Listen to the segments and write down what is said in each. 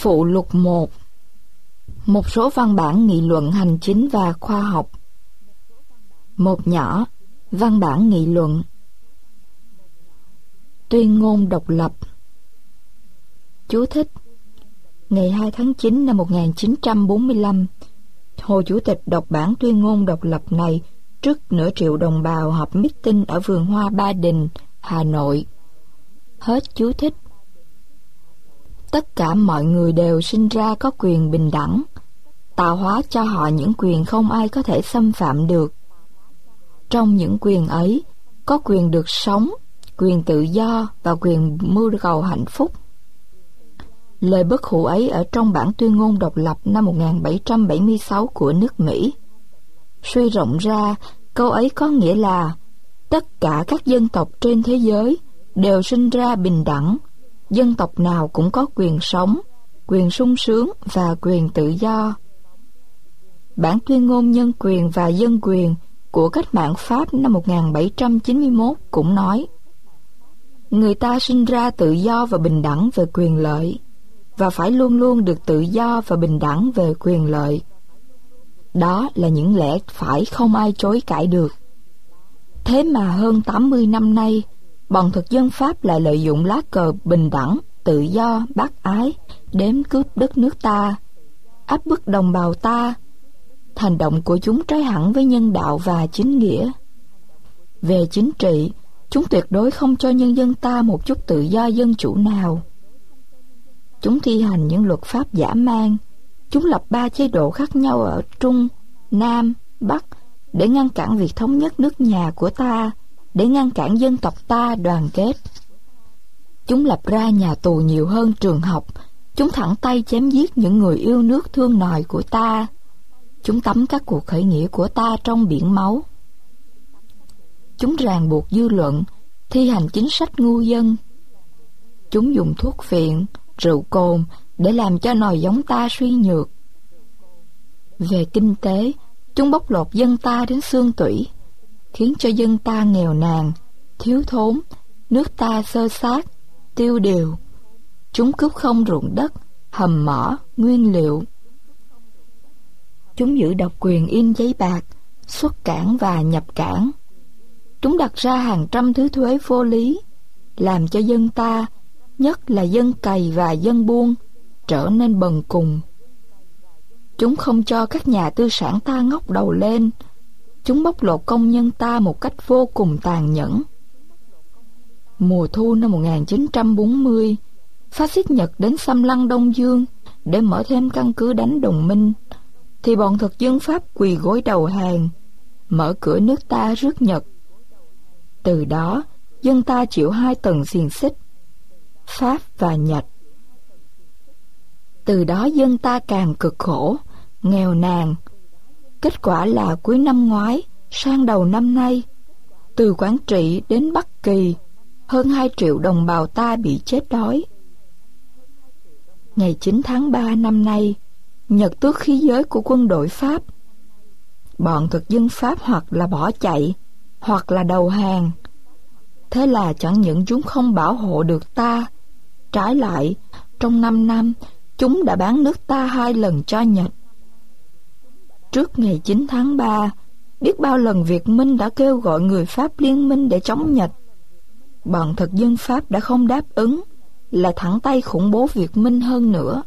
Phụ lục 1. Một số văn bản nghị luận hành chính và khoa học. Một nhỏ, văn bản nghị luận. Tuyên ngôn độc lập. Chú thích: ngày 2 tháng 9 năm 1945, Hồ Chủ tịch đọc bản tuyên ngôn độc lập này trước nửa triệu đồng bào họp meeting ở vườn hoa Ba Đình, Hà Nội. Hết chú thích. Tất cả mọi người đều sinh ra có quyền bình đẳng, tạo hóa cho họ những quyền không ai có thể xâm phạm được. Trong những quyền ấy, có quyền được sống, quyền tự do và quyền mưu cầu hạnh phúc. Lời bất hủ ấy ở trong bản tuyên ngôn độc lập năm 1776 của nước Mỹ. Suy rộng ra, câu ấy có nghĩa là tất cả các dân tộc trên thế giới đều sinh ra bình đẳng, dân tộc nào cũng có quyền sống, quyền sung sướng và quyền tự do. Bản tuyên ngôn nhân quyền và dân quyền của cách mạng Pháp năm 1791 cũng nói: người ta sinh ra tự do và bình đẳng về quyền lợi, và phải luôn luôn được tự do và bình đẳng về quyền lợi. Đó là những lẽ phải không ai chối cãi được. Thế mà hơn 80 năm nay, bọn thực dân Pháp lại lợi dụng lá cờ bình đẳng, tự do, bác ái đến cướp đất nước ta, áp bức đồng bào ta. Hành động của chúng trái hẳn với nhân đạo và chính nghĩa. Về chính trị, chúng tuyệt đối không cho nhân dân ta một chút tự do dân chủ nào. Chúng thi hành những luật pháp dã man. Chúng lập 3 chế độ khác nhau ở Trung, Nam, Bắc để ngăn cản việc thống nhất nước nhà của ta, để ngăn cản dân tộc ta đoàn kết. Chúng lập ra nhà tù nhiều hơn trường học. Chúng thẳng tay chém giết những người yêu nước thương nòi của ta. Chúng tắm các cuộc khởi nghĩa của ta trong biển máu. Chúng ràng buộc dư luận, thi hành chính sách ngu dân. Chúng dùng thuốc phiện, rượu cồn để làm cho nòi giống ta suy nhược. Về kinh tế, chúng bóc lột dân ta đến xương tủy, khiến cho dân ta nghèo nàn, thiếu thốn, nước ta xơ xác, tiêu điều. Chúng cướp không ruộng đất, hầm mỏ, nguyên liệu. Chúng giữ độc quyền in giấy bạc, xuất cảng và nhập cảng. Chúng đặt ra hàng trăm thứ thuế vô lý, làm cho dân ta, nhất là dân cày và dân buôn, trở nên bần cùng. Chúng không cho các nhà tư sản ta ngóc đầu lên. Chúng bóc lột công nhân ta một cách vô cùng tàn nhẫn. Mùa thu năm 1940, phát xít Nhật đến xâm lăng Đông Dương để mở thêm căn cứ đánh đồng minh, thì bọn thực dân Pháp quỳ gối đầu hàng, mở cửa nước ta rước Nhật. Từ đó, dân ta chịu 2 tầng xiềng xích, Pháp và Nhật. Từ đó dân ta càng cực khổ, nghèo nàn. Kết quả là cuối năm ngoái, sang đầu năm nay, từ Quảng Trị đến Bắc Kỳ, hơn 2 triệu đồng bào ta bị chết đói. Ngày 9 tháng 3 năm nay, Nhật tước khí giới của quân đội Pháp. Bọn thực dân Pháp hoặc là bỏ chạy, hoặc là đầu hàng. Thế là chẳng những chúng không bảo hộ được ta, trái lại, trong 5 năm, chúng đã bán nước ta 2 lần cho Nhật. Trước ngày 9 tháng 3, biết bao lần Việt Minh đã kêu gọi người Pháp liên minh để chống Nhật. Bọn thực dân Pháp đã không đáp ứng, là thẳng tay khủng bố Việt Minh hơn nữa.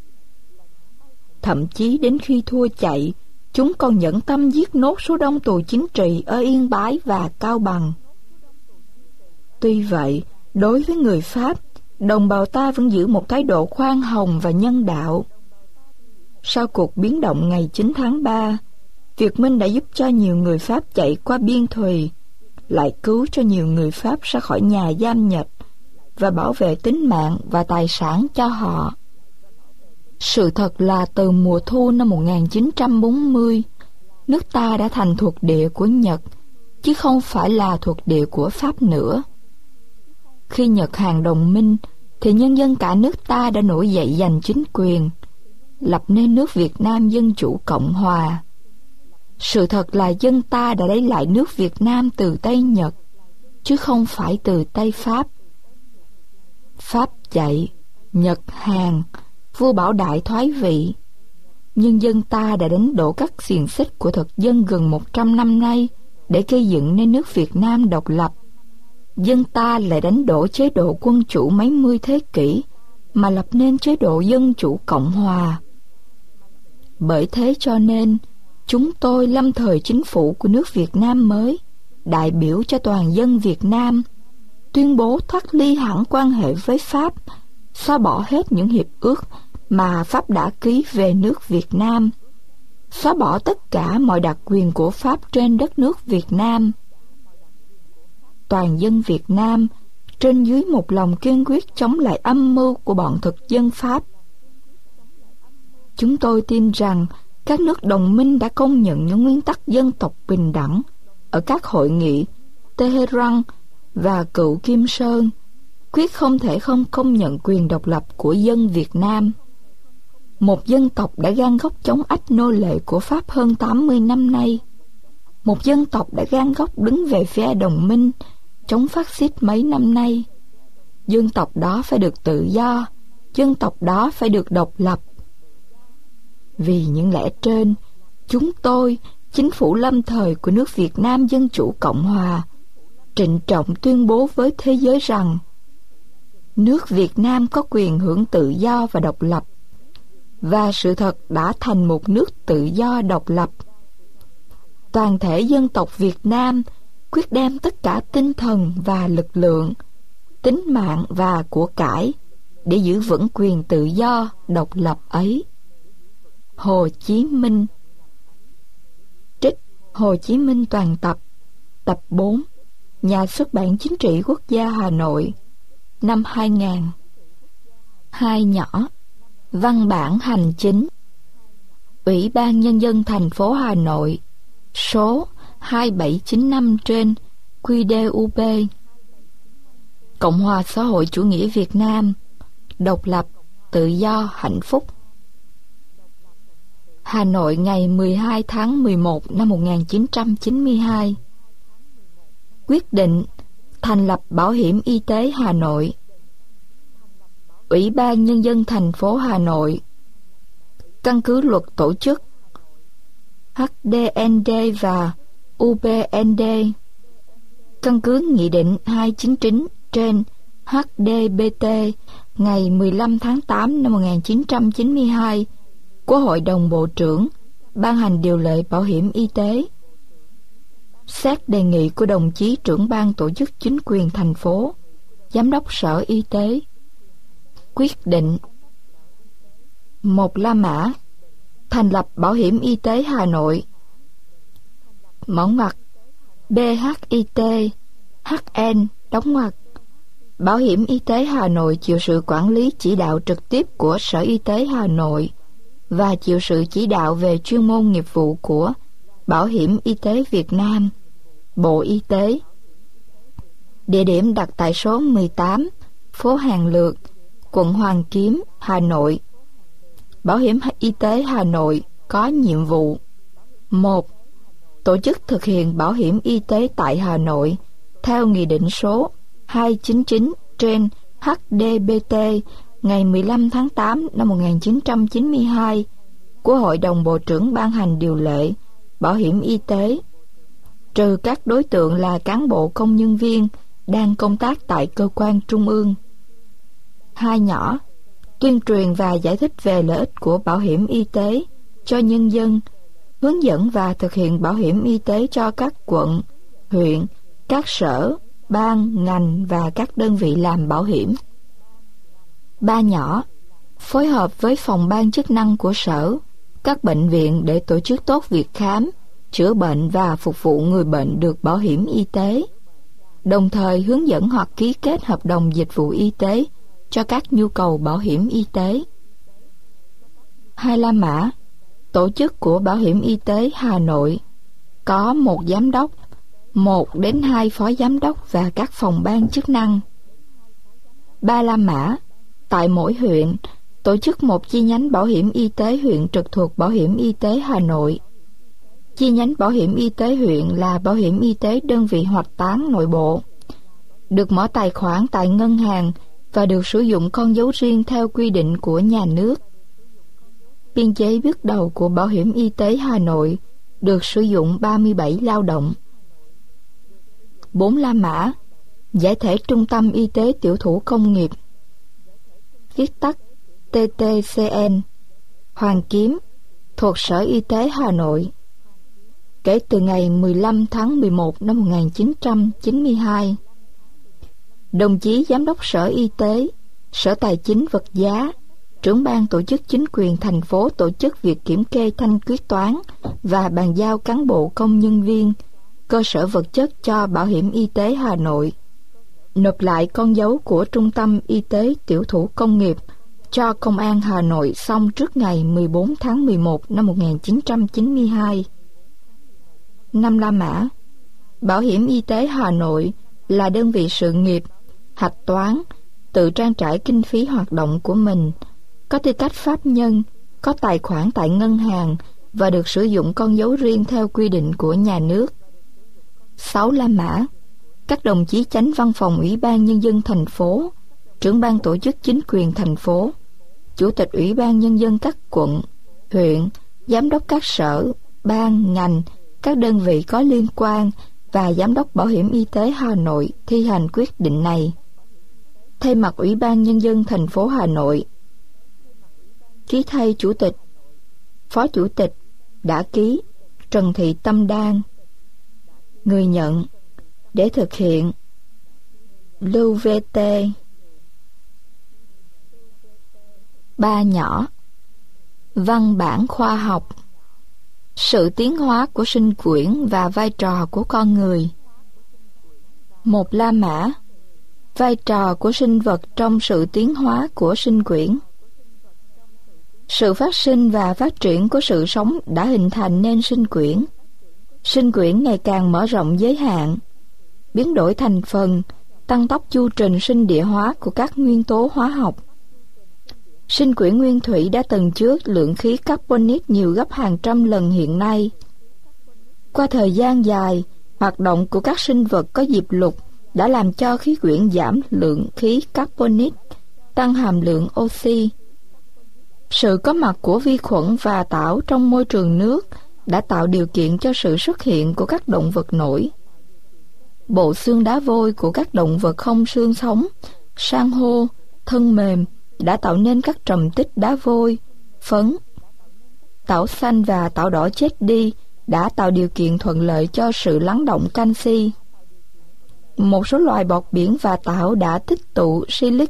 Thậm chí đến khi thua chạy, chúng còn nhẫn tâm giết nốt số đông tù chính trị ở Yên Bái và Cao Bằng. Tuy vậy, đối với người Pháp, đồng bào ta vẫn giữ một thái độ khoan hồng và nhân đạo. Sau cuộc biến động ngày 9 tháng 3, Việt Minh đã giúp cho nhiều người Pháp chạy qua biên thùy, lại cứu cho nhiều người Pháp ra khỏi nhà giam Nhật và bảo vệ tính mạng và tài sản cho họ. Sự thật là từ mùa thu năm 1940, nước ta đã thành thuộc địa của Nhật, chứ không phải là thuộc địa của Pháp nữa. Khi Nhật hàng đồng minh, thì nhân dân cả nước ta đã nổi dậy giành chính quyền, lập nên nước Việt Nam Dân Chủ Cộng Hòa. Sự thật là dân ta đã lấy lại nước Việt Nam từ tay Nhật, chứ không phải từ tay Pháp. Pháp chạy, Nhật hàng, vua Bảo Đại thoái vị. Nhân dân ta đã đánh đổ các xiềng xích của thực dân gần 100 năm nay để gây dựng nên nước Việt Nam độc lập. Dân ta lại đánh đổ chế độ quân chủ mấy mươi thế kỷ mà lập nên chế độ dân chủ cộng hòa. Bởi thế cho nên, chúng tôi lâm thời chính phủ của nước Việt Nam mới, đại biểu cho toàn dân Việt Nam, tuyên bố thoát ly hẳn quan hệ với Pháp, xóa bỏ hết những hiệp ước mà Pháp đã ký về nước Việt Nam, xóa bỏ tất cả mọi đặc quyền của Pháp trên đất nước Việt Nam. Toàn dân Việt Nam trên dưới một lòng kiên quyết chống lại âm mưu của bọn thực dân Pháp. Chúng tôi tin rằng các nước đồng minh đã công nhận những nguyên tắc dân tộc bình đẳng ở các hội nghị Tehran và Cựu Kim Sơn, quyết không thể không công nhận quyền độc lập của dân Việt Nam. Một dân tộc đã gan góc chống ách nô lệ của Pháp hơn 80 năm nay. Một dân tộc đã gan góc đứng về phía đồng minh chống phát xít mấy năm nay. Dân tộc đó phải được tự do, dân tộc đó phải được độc lập. Vì những lẽ trên, chúng tôi, chính phủ lâm thời của nước Việt Nam Dân Chủ Cộng Hòa, trịnh trọng tuyên bố với thế giới rằng nước Việt Nam có quyền hưởng tự do và độc lập, và sự thật đã thành một nước tự do độc lập. Toàn thể dân tộc Việt Nam quyết đem tất cả tinh thần và lực lượng, tính mạng và của cải để giữ vững quyền tự do độc lập ấy. Hồ Chí Minh. Trích Hồ Chí Minh toàn tập, tập 4, Nhà xuất bản Chính trị Quốc gia Hà Nội, năm 2000. Hai nhỏ. Văn bản hành chính. Ủy ban Nhân dân thành phố Hà Nội, số 2795 trên QĐ-UB. Cộng hòa xã hội chủ nghĩa Việt Nam, độc lập, tự do, hạnh phúc. Hà Nội ngày 12 tháng 11 năm 1992. Quyết định thành lập Bảo hiểm y tế Hà Nội. Ủy ban Nhân dân thành phố Hà Nội căn cứ luật tổ chức HDND và UBND, căn cứ Nghị định 299 trên HDBT ngày 15 tháng 8 năm 1992 của Hội đồng Bộ trưởng ban hành điều lệ bảo hiểm y tế. Xét đề nghị của đồng chí trưởng ban tổ chức chính quyền thành phố, giám đốc sở y tế. Quyết định. Một La Mã thành lập Bảo hiểm y tế Hà Nội. Mở ngoặc BHIT HN đóng ngoặc. Bảo hiểm y tế Hà Nội chịu sự quản lý chỉ đạo trực tiếp của Sở Y tế Hà Nội và chịu sự chỉ đạo về chuyên môn nghiệp vụ của Bảo hiểm y tế Việt Nam, Bộ Y tế. Địa điểm đặt tại số 18, phố Hàng Lược, quận Hoàn Kiếm, Hà Nội. Bảo hiểm y tế Hà Nội có nhiệm vụ: 1. Tổ chức thực hiện bảo hiểm y tế tại Hà Nội theo Nghị định số 299 trên HDBT ngày 15 tháng 8 năm 1992 của Hội đồng Bộ trưởng ban hành điều lệ bảo hiểm y tế, trừ các đối tượng là cán bộ công nhân viên đang công tác tại cơ quan trung ương. Hai nhỏ. Tuyên truyền và giải thích về lợi ích của bảo hiểm y tế cho nhân dân, hướng dẫn và thực hiện bảo hiểm y tế cho các quận, huyện, các sở, ban, ngành và các đơn vị làm bảo hiểm. Ba nhỏ. Phối hợp với phòng ban chức năng của sở, các bệnh viện để tổ chức tốt việc khám, chữa bệnh và phục vụ người bệnh được bảo hiểm y tế, đồng thời hướng dẫn hoặc ký kết hợp đồng dịch vụ y tế cho các nhu cầu bảo hiểm y tế. Hai La Mã. Tổ chức của Bảo hiểm y tế Hà Nội có một giám đốc, 1 đến 2 phó giám đốc và các phòng ban chức năng. Ba La Mã. Tại mỗi huyện, tổ chức một chi nhánh bảo hiểm y tế huyện trực thuộc Bảo hiểm y tế Hà Nội. Chi nhánh bảo hiểm y tế huyện là bảo hiểm y tế đơn vị hoạch toán nội bộ, được mở tài khoản tại ngân hàng và được sử dụng con dấu riêng theo quy định của nhà nước. Biên chế bước đầu của Bảo hiểm y tế Hà Nội được sử dụng 37 lao động. 4 La Mã, giải thể Trung tâm Y tế Tiểu thủ Công nghiệp, viết tắt TTCN, Hoàng Kiếm, thuộc Sở Y tế Hà Nội. Kể từ ngày 15 tháng 11 năm 1992, đồng chí Giám đốc Sở Y tế, Sở Tài chính Vật giá, trưởng ban tổ chức chính quyền thành phố tổ chức việc kiểm kê thanh quyết toán và bàn giao cán bộ công nhân viên, cơ sở vật chất cho Bảo hiểm y tế Hà Nội, nộp lại con dấu của Trung tâm Y tế Tiểu thủ Công nghiệp cho Công an Hà Nội xong trước ngày 14 tháng 11 năm 1992. 5 La Mã, Bảo hiểm y tế Hà Nội là đơn vị sự nghiệp, hạch toán, tự trang trải kinh phí hoạt động của mình, có tư cách pháp nhân, có tài khoản tại ngân hàng và được sử dụng con dấu riêng theo quy định của nhà nước. 6 La Mã, các đồng chí chánh văn phòng Ủy ban Nhân dân thành phố, trưởng ban tổ chức chính quyền thành phố, chủ tịch Ủy ban Nhân dân các quận, huyện, giám đốc các sở, ban, ngành, các đơn vị có liên quan và giám đốc Bảo hiểm y tế Hà Nội thi hành quyết định này. Thay mặt Ủy ban Nhân dân thành phố Hà Nội, ký thay chủ tịch, phó chủ tịch đã ký Trần Thị Tâm Đan. Người nhận để thực hiện lưu VT. 3 nhỏ, văn bản khoa học, sự tiến hóa của sinh quyển và vai trò của con người. 1 La Mã, vai trò của sinh vật trong sự tiến hóa của sinh quyển. Sự phát sinh và phát triển của sự sống đã hình thành nên sinh quyển. Sinh quyển ngày càng mở rộng giới hạn, biến đổi thành phần, tăng tốc chu trình sinh địa hóa của các nguyên tố hóa học. Sinh quyển nguyên thủy đã từng chứa lượng khí carbonic nhiều gấp hàng trăm lần hiện nay. Qua thời gian dài, hoạt động của các sinh vật có diệp lục đã làm cho khí quyển giảm lượng khí carbonic, tăng hàm lượng oxy. Sự có mặt của vi khuẩn và tảo trong môi trường nước đã tạo điều kiện cho sự xuất hiện của các động vật nổi. Bộ xương đá vôi của các động vật không xương sống, san hô, thân mềm đã tạo nên các trầm tích đá vôi, phấn. Tảo xanh và tảo đỏ chết đi đã tạo điều kiện thuận lợi cho sự lắng động canxi. Một số loài bọt biển và tảo đã tích tụ silic.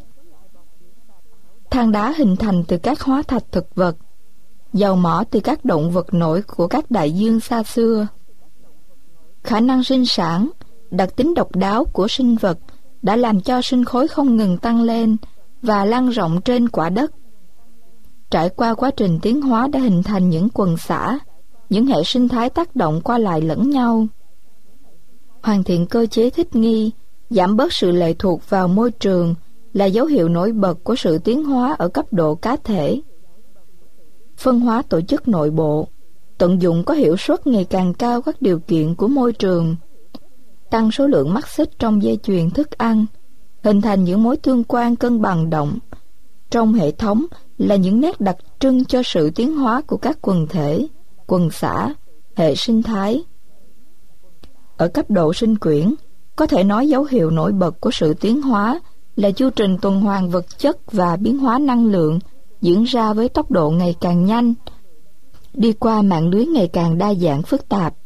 Than đá hình thành từ các hóa thạch thực vật, dầu mỏ từ các động vật nổi của các đại dương xa xưa. Khả năng sinh sản, đặc tính độc đáo của sinh vật đã làm cho sinh khối không ngừng tăng lên và lan rộng trên quả đất. Trải qua quá trình tiến hóa đã hình thành những quần xã, những hệ sinh thái tác động qua lại lẫn nhau. Hoàn thiện cơ chế thích nghi, giảm bớt sự lệ thuộc vào môi trường là dấu hiệu nổi bật của sự tiến hóa ở cấp độ cá thể. Phân hóa tổ chức nội bộ, tận dụng có hiệu suất ngày càng cao các điều kiện của môi trường, tăng số lượng mắt xích trong dây chuyền thức ăn, hình thành những mối tương quan cân bằng động trong hệ thống là những nét đặc trưng cho sự tiến hóa của các quần thể, quần xã, hệ sinh thái. Ở cấp độ sinh quyển, có thể nói dấu hiệu nổi bật của sự tiến hóa là chu trình tuần hoàn vật chất và biến hóa năng lượng diễn ra với tốc độ ngày càng nhanh, đi qua mạng lưới ngày càng đa dạng phức tạp.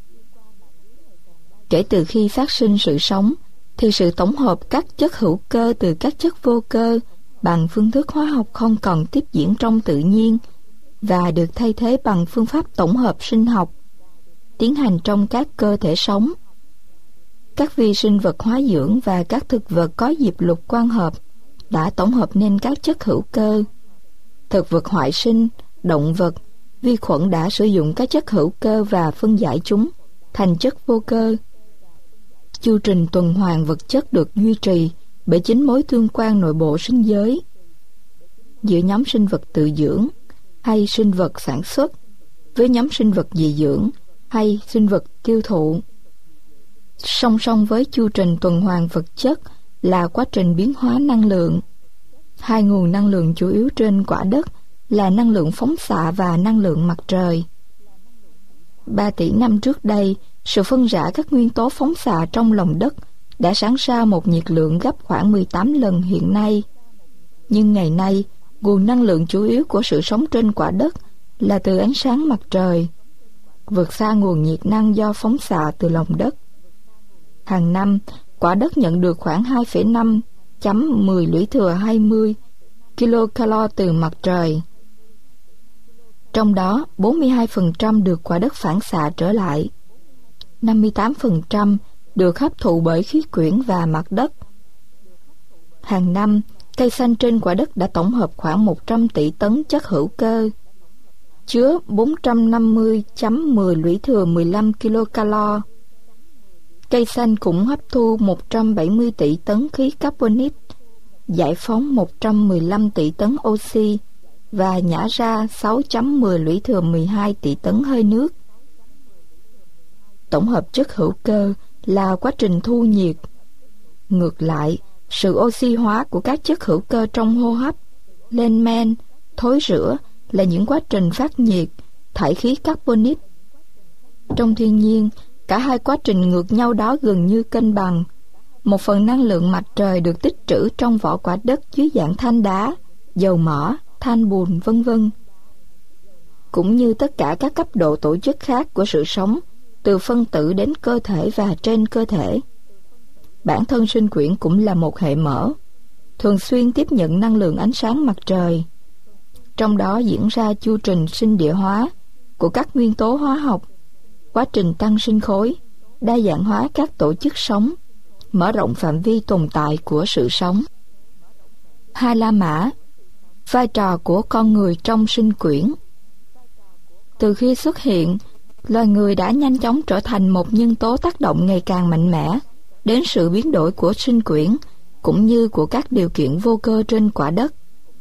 Kể từ khi phát sinh sự sống, thì sự tổng hợp các chất hữu cơ từ các chất vô cơ bằng phương thức hóa học không còn tiếp diễn trong tự nhiên và được thay thế bằng phương pháp tổng hợp sinh học tiến hành trong các cơ thể sống. Các vi sinh vật hóa dưỡng và các thực vật có diệp lục quang hợp đã tổng hợp nên các chất hữu cơ. Thực vật hoại sinh, động vật, vi khuẩn đã sử dụng các chất hữu cơ và phân giải chúng thành chất vô cơ. Chu trình tuần hoàn vật chất được duy trì bởi chính mối tương quan nội bộ sinh giới giữa nhóm sinh vật tự dưỡng hay sinh vật sản xuất với nhóm sinh vật dị dưỡng hay sinh vật tiêu thụ. Song song với chu trình tuần hoàn vật chất là quá trình biến hóa năng lượng. Hai nguồn năng lượng chủ yếu trên quả đất là năng lượng phóng xạ và năng lượng mặt trời. 3 tỷ năm trước đây, sự phân rã các nguyên tố phóng xạ trong lòng đất đã sản ra một nhiệt lượng gấp khoảng 18 lần hiện nay. Nhưng ngày nay, nguồn năng lượng chủ yếu của sự sống trên quả đất là từ ánh sáng mặt trời, vượt xa nguồn nhiệt năng do phóng xạ từ lòng đất. Hàng năm, quả đất nhận được khoảng 2,5 lũy thừa 20 kilocalo từ mặt trời. Trong đó, 42% được quả đất phản xạ trở lại, 58% được hấp thụ bởi khí quyển và mặt đất. Hàng năm, cây xanh trên quả đất đã tổng hợp khoảng 100 tỷ tấn chất hữu cơ, chứa 450,10 lũy thừa 15 kilocalo. Cây xanh cũng hấp thu 170 tỷ tấn khí carbonic, giải phóng 115 tỷ tấn oxy và nhả ra 6,10 lũy thừa 12 tỷ tấn hơi nước. Tổng hợp chất hữu cơ là quá trình thu nhiệt. Ngược lại, sự oxy hóa của các chất hữu cơ trong hô hấp, lên men, thối rữa là những quá trình phát nhiệt, thải khí carbonic. Trong thiên nhiên, cả hai quá trình ngược nhau đó gần như cân bằng. Một phần năng lượng mặt trời được tích trữ trong vỏ quả đất dưới dạng than đá, dầu mỏ, than bùn, vân vân. Cũng như tất cả các cấp độ tổ chức khác của sự sống, từ phân tử đến cơ thể và trên cơ thể. Bản thân sinh quyển cũng là một hệ mở, thường xuyên tiếp nhận năng lượng ánh sáng mặt trời. Trong đó diễn ra chu trình sinh địa hóa của các nguyên tố hóa học, quá trình tăng sinh khối, đa dạng hóa các tổ chức sống, mở rộng phạm vi tồn tại của sự sống. Hai La Mã, vai trò của con người trong sinh quyển. Từ khi xuất hiện, loài người đã nhanh chóng trở thành một nhân tố tác động ngày càng mạnh mẽ đến sự biến đổi của sinh quyển cũng như của các điều kiện vô cơ trên quả đất.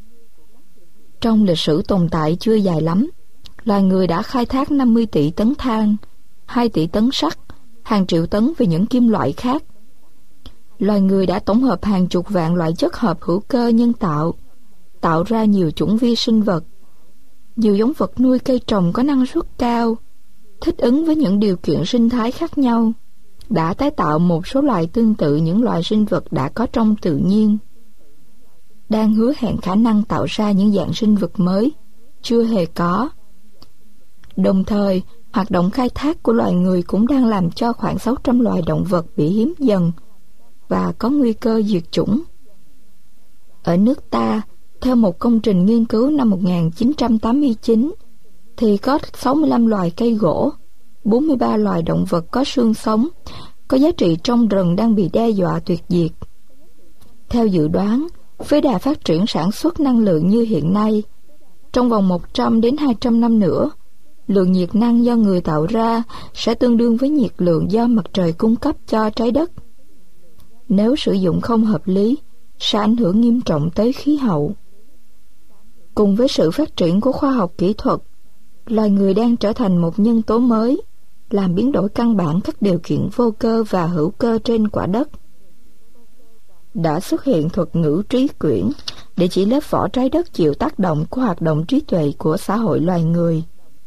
Trong lịch sử tồn tại chưa dài lắm, loài người đã khai thác 50 tỷ tấn than, 2 tỷ tấn sắt, hàng triệu tấn về những kim loại khác. Loài người đã tổng hợp hàng chục vạn loại chất hợp hữu cơ nhân tạo, tạo ra nhiều chủng vi sinh vật, nhiều giống vật nuôi cây trồng có năng suất cao, thích ứng với những điều kiện sinh thái khác nhau, đã tái tạo một số loài tương tự những loài sinh vật đã có trong tự nhiên, đang hứa hẹn khả năng tạo ra những dạng sinh vật mới chưa hề có. Đồng thời, hoạt động khai thác của loài người cũng đang làm cho khoảng 600 loài động vật bị hiếm dần và có nguy cơ diệt chủng. Ở nước ta, theo một công trình nghiên cứu năm 1989, thì có 65 loài cây gỗ, 43 loài động vật có xương sống, có giá trị trong rừng đang bị đe dọa tuyệt diệt. Theo dự đoán, với đà phát triển sản xuất năng lượng như hiện nay, trong vòng 100 đến 200 năm nữa, lượng nhiệt năng do người tạo ra sẽ tương đương với nhiệt lượng do mặt trời cung cấp cho trái đất. Nếu sử dụng không hợp lý, sẽ ảnh hưởng nghiêm trọng tới khí hậu. Cùng với sự phát triển của khoa học kỹ thuật, loài người đang trở thành một nhân tố mới, làm biến đổi căn bản các điều kiện vô cơ và hữu cơ trên quả đất. Đã xuất hiện thuật ngữ trí quyển để chỉ lớp vỏ trái đất chịu tác động của hoạt động trí tuệ của xã hội loài người.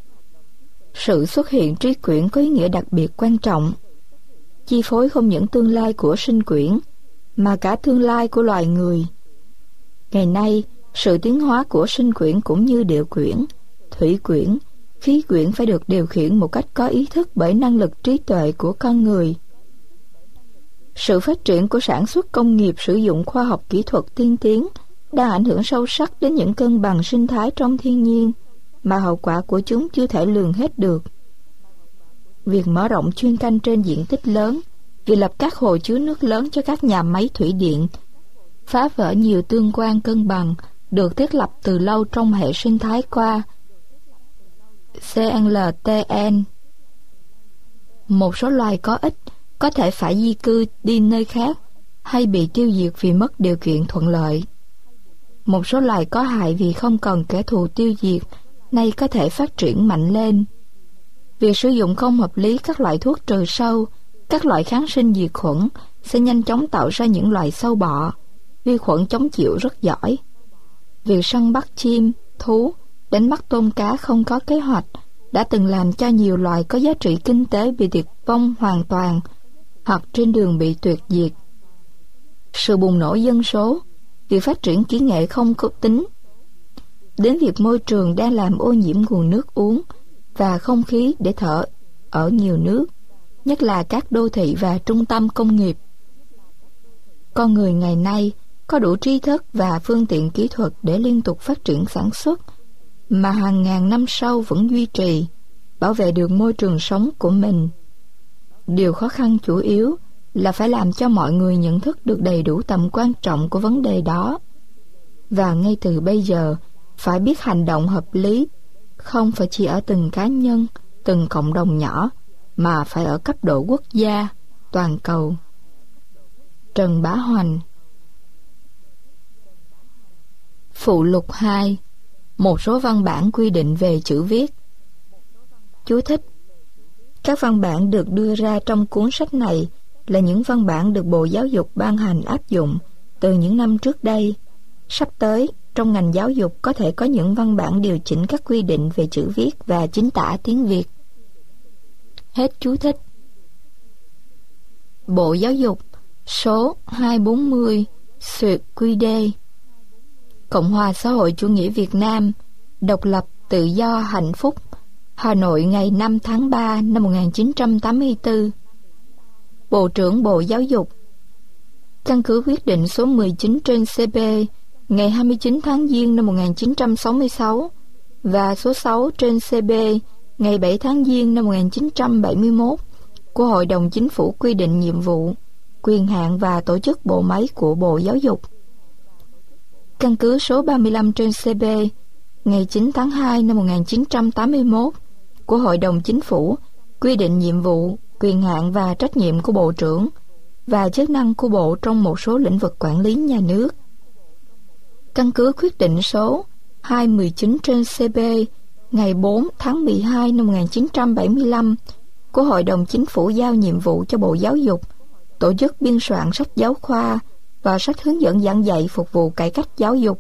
Sự xuất hiện trí quyển có ý nghĩa đặc biệt quan trọng, chi phối không những tương lai của sinh quyển, mà cả tương lai của loài người. Ngày nay, sự tiến hóa của sinh quyển cũng như địa quyển, thủy quyển, khí quyển phải được điều khiển một cách có ý thức bởi năng lực trí tuệ của con người. Sự phát triển của sản xuất công nghiệp sử dụng khoa học kỹ thuật tiên tiến đang ảnh hưởng sâu sắc đến những cân bằng sinh thái trong thiên nhiên mà hậu quả của chúng chưa thể lường hết được. Việc mở rộng chuyên canh trên diện tích lớn, việc lập các hồ chứa nước lớn cho các nhà máy thủy điện, phá vỡ nhiều tương quan cân bằng được thiết lập từ lâu trong hệ sinh thái qua CNLTN. Một số loài có ích có thể phải di cư đi nơi khác hay bị tiêu diệt vì mất điều kiện thuận lợi. Một số loài có hại vì không còn kẻ thù tiêu diệt, nay có thể phát triển mạnh lên. Việc sử dụng không hợp lý các loại thuốc trừ sâu, các loại kháng sinh diệt khuẩn sẽ nhanh chóng tạo ra những loại sâu bọ, vi khuẩn chống chịu rất giỏi, Việc săn bắt chim, thú, đánh bắt tôm cá không có kế hoạch đã từng làm cho nhiều loài có giá trị kinh tế bị diệt vong hoàn toàn hoặc trên đường bị tuyệt diệt. Sự bùng nổ dân số, việc phát triển kỹ nghệ không có tính, đến việc môi trường đang làm ô nhiễm nguồn nước uống và không khí để thở ở nhiều nước, nhất là các đô thị và trung tâm công nghiệp. Con người ngày nay có đủ trí thức và phương tiện kỹ thuật để liên tục phát triển sản xuất, mà hàng ngàn năm sau vẫn duy trì, bảo vệ được môi trường sống của mình. Điều khó khăn chủ yếu là phải làm cho mọi người nhận thức được đầy đủ tầm quan trọng của vấn đề đó. Và ngay từ bây giờ, phải biết hành động hợp lý, không phải chỉ ở từng cá nhân, từng cộng đồng nhỏ, mà phải ở cấp độ quốc gia, toàn cầu. Trần Bá Hoành. Phụ lục 2. Một số văn bản quy định về chữ viết. Chú thích: các văn bản được đưa ra trong cuốn sách này là những văn bản được Bộ Giáo dục ban hành áp dụng từ những năm trước đây. Sắp tới, trong ngành giáo dục có thể có những văn bản điều chỉnh các quy định về chữ viết và chính tả tiếng Việt. Hết chú thích. Bộ Giáo dục số 240 xuyệt QD. Cộng hòa xã hội chủ nghĩa Việt Nam, độc lập, tự do, hạnh phúc, Hà Nội ngày 5 tháng 3 năm 1984. Bộ trưởng Bộ Giáo dục. Căn cứ quyết định số 19 trên CB ngày 29 tháng Giêng năm 1966 và số 6 trên CB ngày 7 tháng Giêng năm 1971 của Hội đồng Chính phủ quy định nhiệm vụ, quyền hạn và tổ chức bộ máy của Bộ Giáo dục. Căn cứ số 35 trên CB ngày 9 tháng 2 năm 1981 của Hội đồng Chính phủ quy định nhiệm vụ, quyền hạn và trách nhiệm của Bộ trưởng và chức năng của Bộ trong một số lĩnh vực quản lý nhà nước. Căn cứ quyết định số 219 trên CB ngày 4 tháng 12 năm 1975 của Hội đồng Chính phủ giao nhiệm vụ cho Bộ Giáo dục tổ chức biên soạn sách giáo khoa và sách hướng dẫn giảng dạy phục vụ cải cách giáo dục.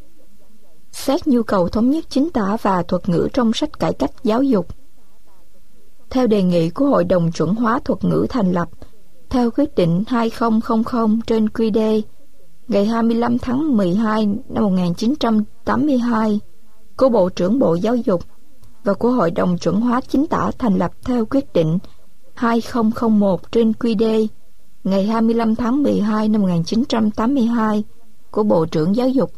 Xét nhu cầu thống nhất chính tả và thuật ngữ trong sách cải cách giáo dục. Theo đề nghị của Hội đồng chuẩn hóa thuật ngữ thành lập, theo quyết định 2000 trên QD ngày 25 tháng 12 năm 1982 của Bộ trưởng Bộ Giáo dục và của Hội đồng chuẩn hóa chính tả thành lập theo quyết định 2001 trên QD ngày 25 tháng 12 năm 1982 của Bộ trưởng Giáo dục.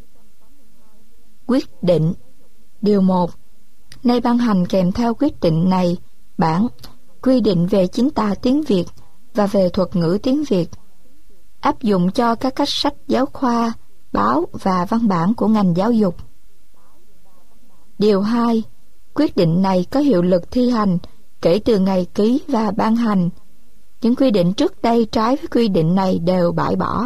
Quyết định. Điều 1. Nay ban hành kèm theo quyết định này bản quy định về chính tả tiếng Việt và về thuật ngữ tiếng Việt, áp dụng cho các cách sách giáo khoa, báo và văn bản của ngành giáo dục. Điều 2. Quyết định này có hiệu lực thi hành kể từ ngày ký và ban hành. Những quy định trước đây trái với quy định này đều bãi bỏ.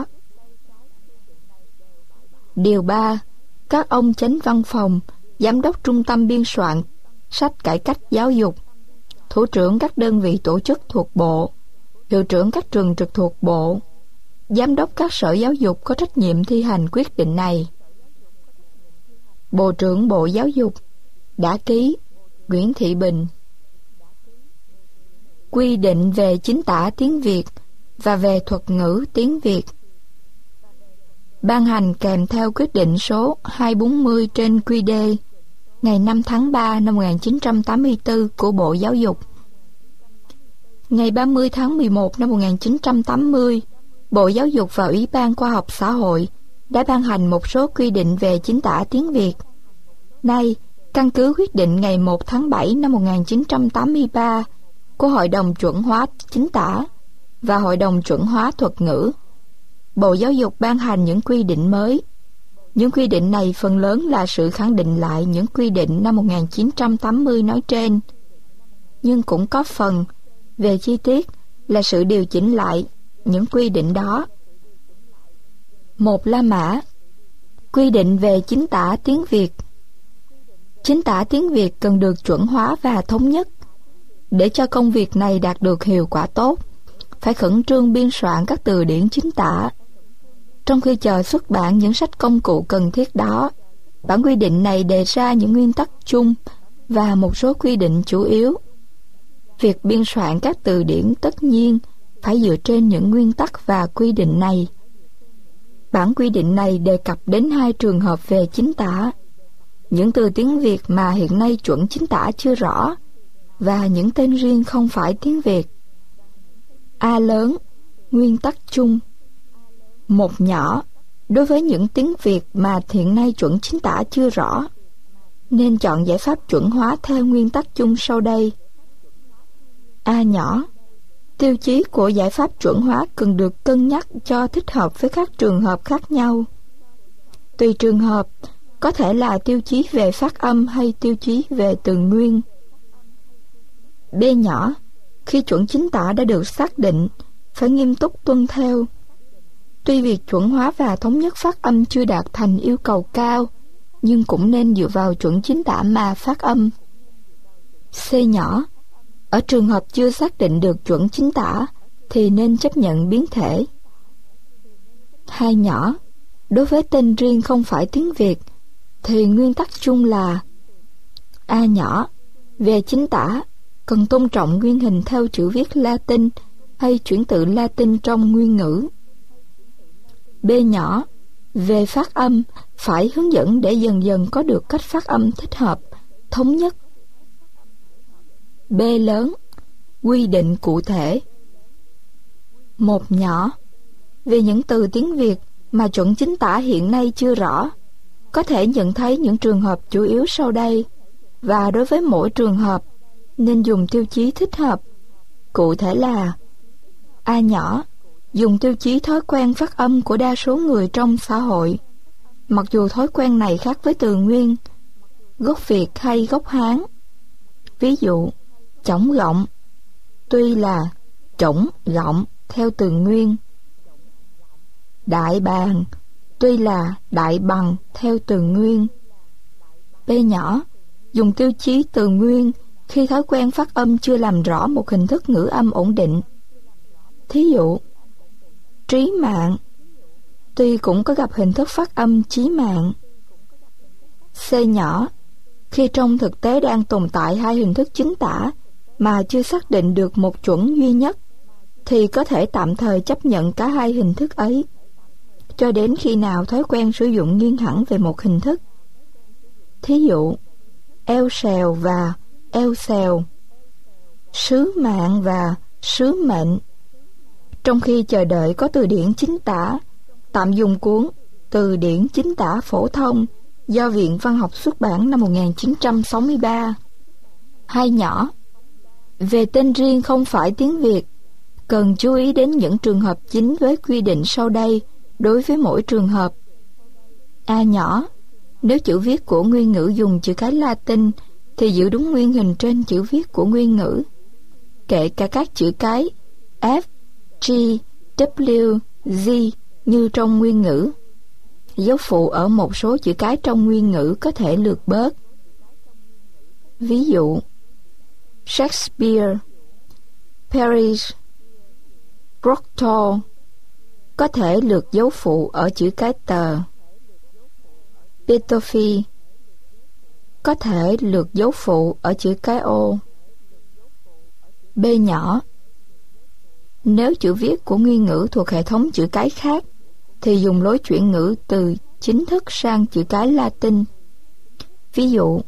Điều 3. Các ông chánh văn phòng, giám đốc trung tâm biên soạn sách cải cách giáo dục, thủ trưởng các đơn vị tổ chức thuộc Bộ, hiệu trưởng các trường trực thuộc Bộ, giám đốc các sở giáo dục có trách nhiệm thi hành quyết định này. Bộ trưởng Bộ Giáo dục đã ký. Nguyễn Thị Bình. Quy định về chính tả tiếng Việt và về thuật ngữ tiếng Việt, ban hành kèm theo quyết định số 240 trên QD ngày 5 tháng 3 năm 1984 của Bộ Giáo dục. Ngày 30 tháng 11 năm 1980, Bộ Giáo dục và Ủy ban Khoa học Xã hội đã ban hành một số quy định về chính tả tiếng Việt. Nay, căn cứ quyết định ngày 1 tháng 7 năm 1983 của Hội đồng chuẩn hóa chính tả và Hội đồng chuẩn hóa thuật ngữ, Bộ Giáo dục ban hành những quy định mới. Những quy định này phần lớn là sự khẳng định lại những quy định năm 1980 nói trên, nhưng cũng có phần về chi tiết là sự điều chỉnh lại những quy định đó. Một La Mã. Quy định về chính tả tiếng Việt. Chính tả tiếng Việt cần được chuẩn hóa và thống nhất. Để cho công việc này đạt được hiệu quả tốt, phải khẩn trương biên soạn các từ điển chính tả. Trong khi chờ xuất bản những sách công cụ cần thiết đó, Bản quy định này đề ra những nguyên tắc chung và một số quy định chủ yếu. Việc biên soạn các từ điển tất nhiên phải dựa trên những nguyên tắc và quy định này. Bản quy định này đề cập đến 2 trường hợp về chính tả: những từ tiếng Việt mà hiện nay chuẩn chính tả chưa rõ và những tên riêng không phải tiếng Việt. A lớn, nguyên tắc chung. Một nhỏ, đối với những tiếng Việt mà hiện nay chuẩn chính tả chưa rõ, nên chọn giải pháp chuẩn hóa theo nguyên tắc chung sau đây. A nhỏ, tiêu chí của giải pháp chuẩn hóa cần được cân nhắc cho thích hợp với các trường hợp khác nhau. Tùy trường hợp, có thể là tiêu chí về phát âm hay tiêu chí về từ nguyên. B nhỏ, khi chuẩn chính tả đã được xác định, phải nghiêm túc tuân theo. Tuy việc chuẩn hóa và thống nhất phát âm chưa đạt thành yêu cầu cao, nhưng cũng nên dựa vào chuẩn chính tả mà phát âm. C nhỏ, ở trường hợp chưa xác định được chuẩn chính tả, thì nên chấp nhận biến thể. 2 nhỏ, đối với tên riêng không phải tiếng Việt, thì nguyên tắc chung là: A nhỏ, về chính tả, cần tôn trọng nguyên hình theo chữ viết Latin hay chuyển tự Latin trong nguyên ngữ. B nhỏ, về phát âm, phải hướng dẫn để dần dần có được cách phát âm thích hợp, thống nhất. B lớn, quy định cụ thể. Một nhỏ, về những từ tiếng Việt mà chuẩn chính tả hiện nay chưa rõ, có thể nhận thấy những trường hợp chủ yếu sau đây, và đối với mỗi trường hợp nên dùng tiêu chí thích hợp. Cụ thể là: A nhỏ, dùng tiêu chí thói quen phát âm của đa số người trong xã hội, mặc dù thói quen này khác với từ nguyên, gốc Việt hay gốc Hán. Ví dụ, chổng gọng, tuy là chổng gọng theo từ nguyên. Đại bàng, tuy là đại bằng theo từ nguyên. B nhỏ, dùng tiêu chí từ nguyên khi thói quen phát âm chưa làm rõ một hình thức ngữ âm ổn định. Thí dụ, trí mạng, tuy cũng có gặp hình thức phát âm chí mạng. C nhỏ, khi trong thực tế đang tồn tại 2 hình thức chính tả mà chưa xác định được một chuẩn duy nhất, thì có thể tạm thời chấp nhận cả 2 hình thức ấy, cho đến khi nào thói quen sử dụng nghiêng hẳn về một hình thức. Thí dụ, eo xèo và eo xèo, sứ mạng và sứ mệnh. Trong khi chờ đợi có từ điển chính tả, tạm dùng cuốn Từ điển chính tả phổ thông do Viện Văn học xuất bản năm 1963. 2 nhỏ, về tên riêng không phải tiếng Việt, cần chú ý đến những trường hợp chính với quy định sau đây đối với mỗi trường hợp. A nhỏ, nếu chữ viết của nguyên ngữ dùng chữ cái Latin thì giữ đúng nguyên hình trên chữ viết của nguyên ngữ, kể cả các chữ cái F, G, W, Z như trong nguyên ngữ. Dấu phụ ở một số chữ cái trong nguyên ngữ có thể lược bớt. Ví dụ, Shakespeare, Paris, Proctor có thể lược dấu phụ ở chữ cái tờ. Beethoven có thể lược dấu phụ ở chữ cái ô. B nhỏ, nếu chữ viết của nguyên ngữ thuộc hệ thống chữ cái khác thì dùng lối chuyển ngữ từ chính thức sang chữ cái Latin. Ví dụ,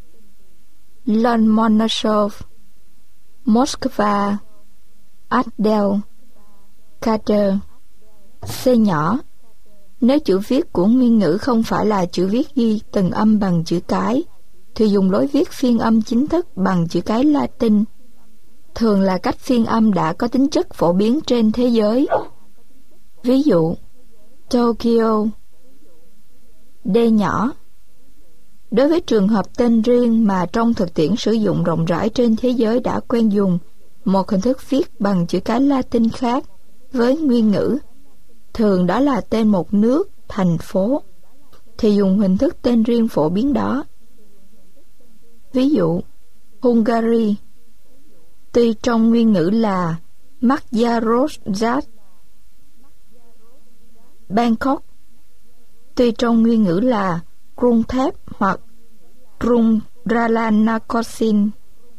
Lomonosov, Moskva, Adel, Kater. C nhỏ, nếu chữ viết của nguyên ngữ không phải là chữ viết ghi từng âm bằng chữ cái thì dùng lối viết phiên âm chính thức bằng chữ cái Latin. Thường là cách phiên âm đã có tính chất phổ biến trên thế giới. Ví dụ, Tokyo. D nhỏ, đối với trường hợp tên riêng mà trong thực tiễn sử dụng rộng rãi trên thế giới đã quen dùng một hình thức viết bằng chữ cái Latin khác với nguyên ngữ, thường đó là tên một nước, thành phố, thì dùng hình thức tên riêng phổ biến đó. Ví dụ, Hungary, tuy trong nguyên ngữ là Magyarország. Bangkok, tuy trong nguyên ngữ là rung thép hoặc rung Ralanakosin.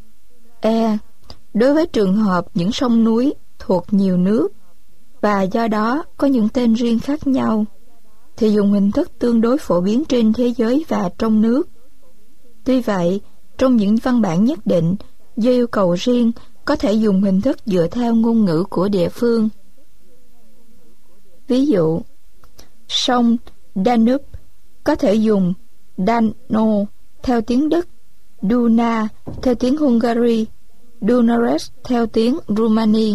Đối với trường hợp những sông núi thuộc nhiều nước và do đó có những tên riêng khác nhau, thì dùng hình thức tương đối phổ biến trên thế giới và trong nước. Tuy vậy, trong những văn bản nhất định, do yêu cầu riêng, có thể dùng hình thức dựa theo ngôn ngữ của địa phương. Ví dụ, sông Danube có thể dùng Dano theo tiếng Đức, Duna theo tiếng Hungary, Dunares theo tiếng Rumani.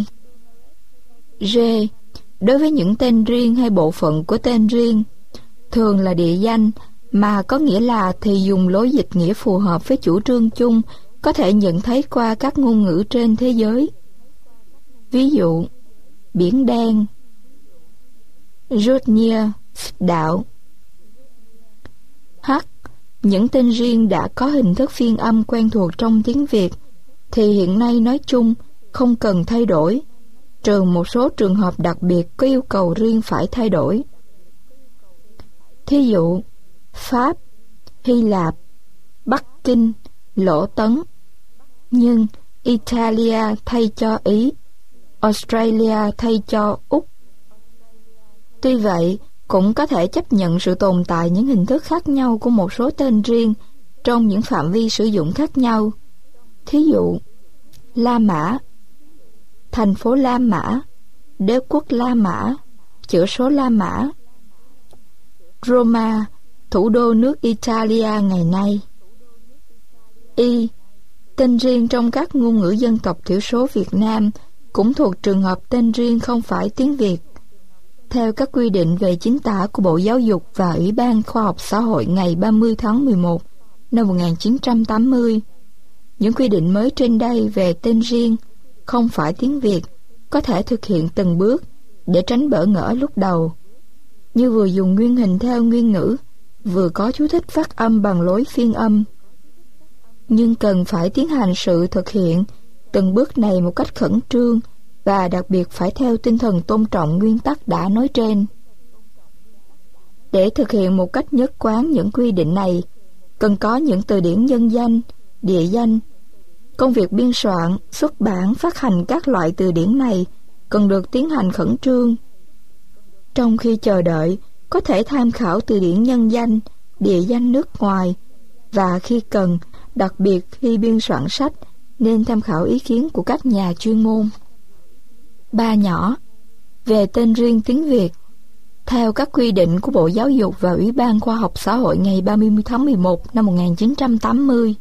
Đối với những tên riêng hay bộ phận của tên riêng, thường là địa danh mà có nghĩa là thì dùng lối dịch nghĩa phù hợp với chủ trương chung có thể nhận thấy qua các ngôn ngữ trên thế giới. Ví dụ, Biển Đen, Rudnia, đảo. Những tên riêng đã có hình thức phiên âm quen thuộc trong tiếng Việt thì hiện nay nói chung không cần thay đổi, trừ một số trường hợp đặc biệt có yêu cầu riêng phải thay đổi. Thí dụ, Pháp, Hy Lạp, Bắc Kinh, Lỗ Tấn, nhưng Italia thay cho Ý, Australia thay cho Úc. Tuy vậy, cũng có thể chấp nhận sự tồn tại những hình thức khác nhau của một số tên riêng trong những phạm vi sử dụng khác nhau. Thí dụ, La Mã, thành phố La Mã, đế quốc La Mã, chữ số La Mã. Roma, thủ đô nước Italia ngày nay. Tên riêng trong các ngôn ngữ dân tộc thiểu số Việt Nam cũng thuộc trường hợp tên riêng không phải tiếng Việt. Theo các quy định về chính tả của Bộ Giáo dục và Ủy ban Khoa học Xã hội ngày 30 tháng 11 năm 1980, những quy định mới trên đây về tên riêng không phải tiếng Việt có thể thực hiện từng bước để tránh bỡ ngỡ lúc đầu, như vừa dùng nguyên hình theo nguyên ngữ, vừa có chú thích phát âm bằng lối phiên âm. Nhưng cần phải tiến hành sự thực hiện từng bước này một cách khẩn trương và đặc biệt phải theo tinh thần tôn trọng nguyên tắc đã nói trên. Để thực hiện một cách nhất quán những quy định này, cần có những từ điển nhân danh, địa danh. Công việc biên soạn, xuất bản, phát hành các loại từ điển này cần được tiến hành khẩn trương. Trong khi chờ đợi, có thể tham khảo từ điển nhân danh, địa danh nước ngoài, và khi cần, đặc biệt khi biên soạn sách, nên tham khảo ý kiến của các nhà chuyên môn. 3 nhỏ. Về tên riêng tiếng Việt, theo các quy định của Bộ Giáo dục và Ủy ban Khoa học Xã hội ngày 30 tháng 11 năm 1980.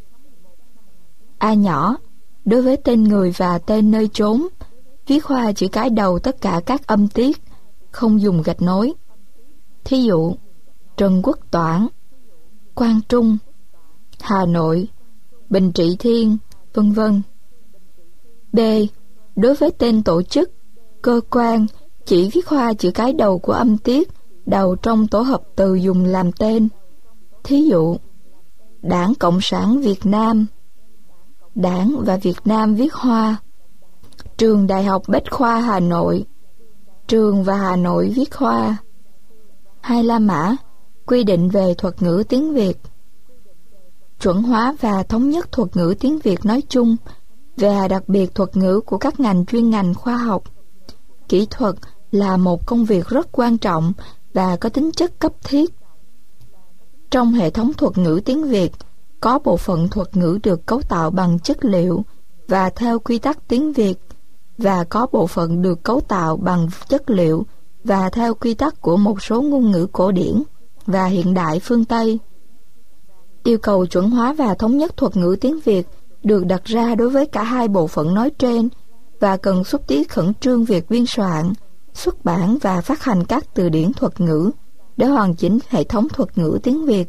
A nhỏ, đối với tên người và tên nơi chốn, viết hoa chữ cái đầu tất cả các âm tiết, không dùng gạch nối. Thí dụ, Trần Quốc Toản, Quang Trung, Hà Nội, Bình Trị Thiên, vân vân. B. Đối với tên tổ chức, cơ quan, chỉ viết hoa chữ cái đầu của âm tiết, đầu trong tổ hợp từ dùng làm tên. Thí dụ, Đảng Cộng sản Việt Nam, Đảng và Việt Nam viết hoa. Trường Đại học Bách khoa Hà Nội, Trường và Hà Nội viết hoa. 2 La Mã, quy định về thuật ngữ tiếng Việt. Chuẩn hóa và thống nhất thuật ngữ tiếng Việt nói chung và đặc biệt thuật ngữ của các ngành chuyên ngành khoa học. Kỹ thuật là một công việc rất quan trọng và có tính chất cấp thiết. Trong hệ thống thuật ngữ tiếng Việt, có bộ phận thuật ngữ được cấu tạo bằng chất liệu và theo quy tắc tiếng Việt, và có bộ phận được cấu tạo bằng chất liệu và theo quy tắc của một số ngôn ngữ cổ điển và hiện đại phương Tây. Yêu cầu chuẩn hóa và thống nhất thuật ngữ tiếng Việt được đặt ra đối với cả hai bộ phận nói trên và cần xúc tiến khẩn trương việc biên soạn, xuất bản và phát hành các từ điển thuật ngữ để hoàn chỉnh hệ thống thuật ngữ tiếng Việt.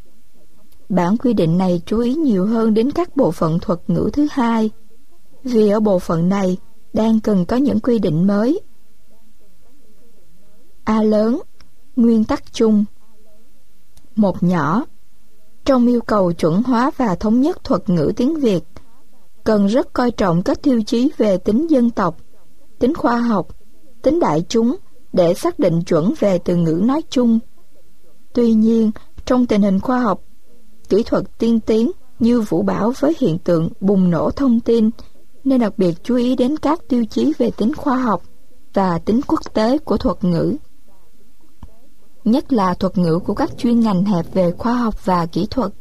Bản quy định này chú ý nhiều hơn đến các bộ phận thuật ngữ thứ hai, vì ở bộ phận này đang cần có những quy định mới. A lớn, nguyên tắc chung. 1 nhỏ, trong yêu cầu chuẩn hóa và thống nhất thuật ngữ tiếng Việt, cần rất coi trọng các tiêu chí về tính dân tộc, tính khoa học, tính đại chúng để xác định chuẩn về từ ngữ nói chung. Tuy nhiên, Trong tình hình khoa học, kỹ thuật tiên tiến như vũ bão với hiện tượng bùng nổ thông tin, nên đặc biệt chú ý đến các tiêu chí về tính khoa học và tính quốc tế của thuật ngữ, nhất là thuật ngữ của các chuyên ngành hẹp về khoa học và kỹ thuật.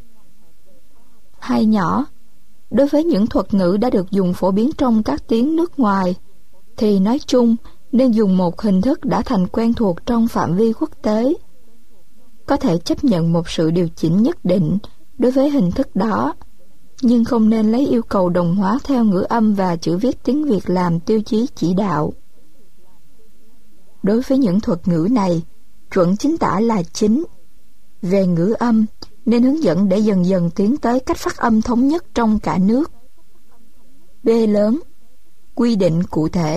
Hai nhỏ, đối với những thuật ngữ đã được dùng phổ biến trong các tiếng nước ngoài, thì nói chung nên dùng một hình thức đã thành quen thuộc trong phạm vi quốc tế. Có thể chấp nhận một sự điều chỉnh nhất định đối với hình thức đó, nhưng không nên lấy yêu cầu đồng hóa theo ngữ âm và chữ viết tiếng Việt làm tiêu chí chỉ đạo. Đối với những thuật ngữ này, chuẩn chính tả là chính. Về ngữ âm, nên hướng dẫn để dần dần tiến tới cách phát âm thống nhất trong cả nước. B lớn, quy định cụ thể.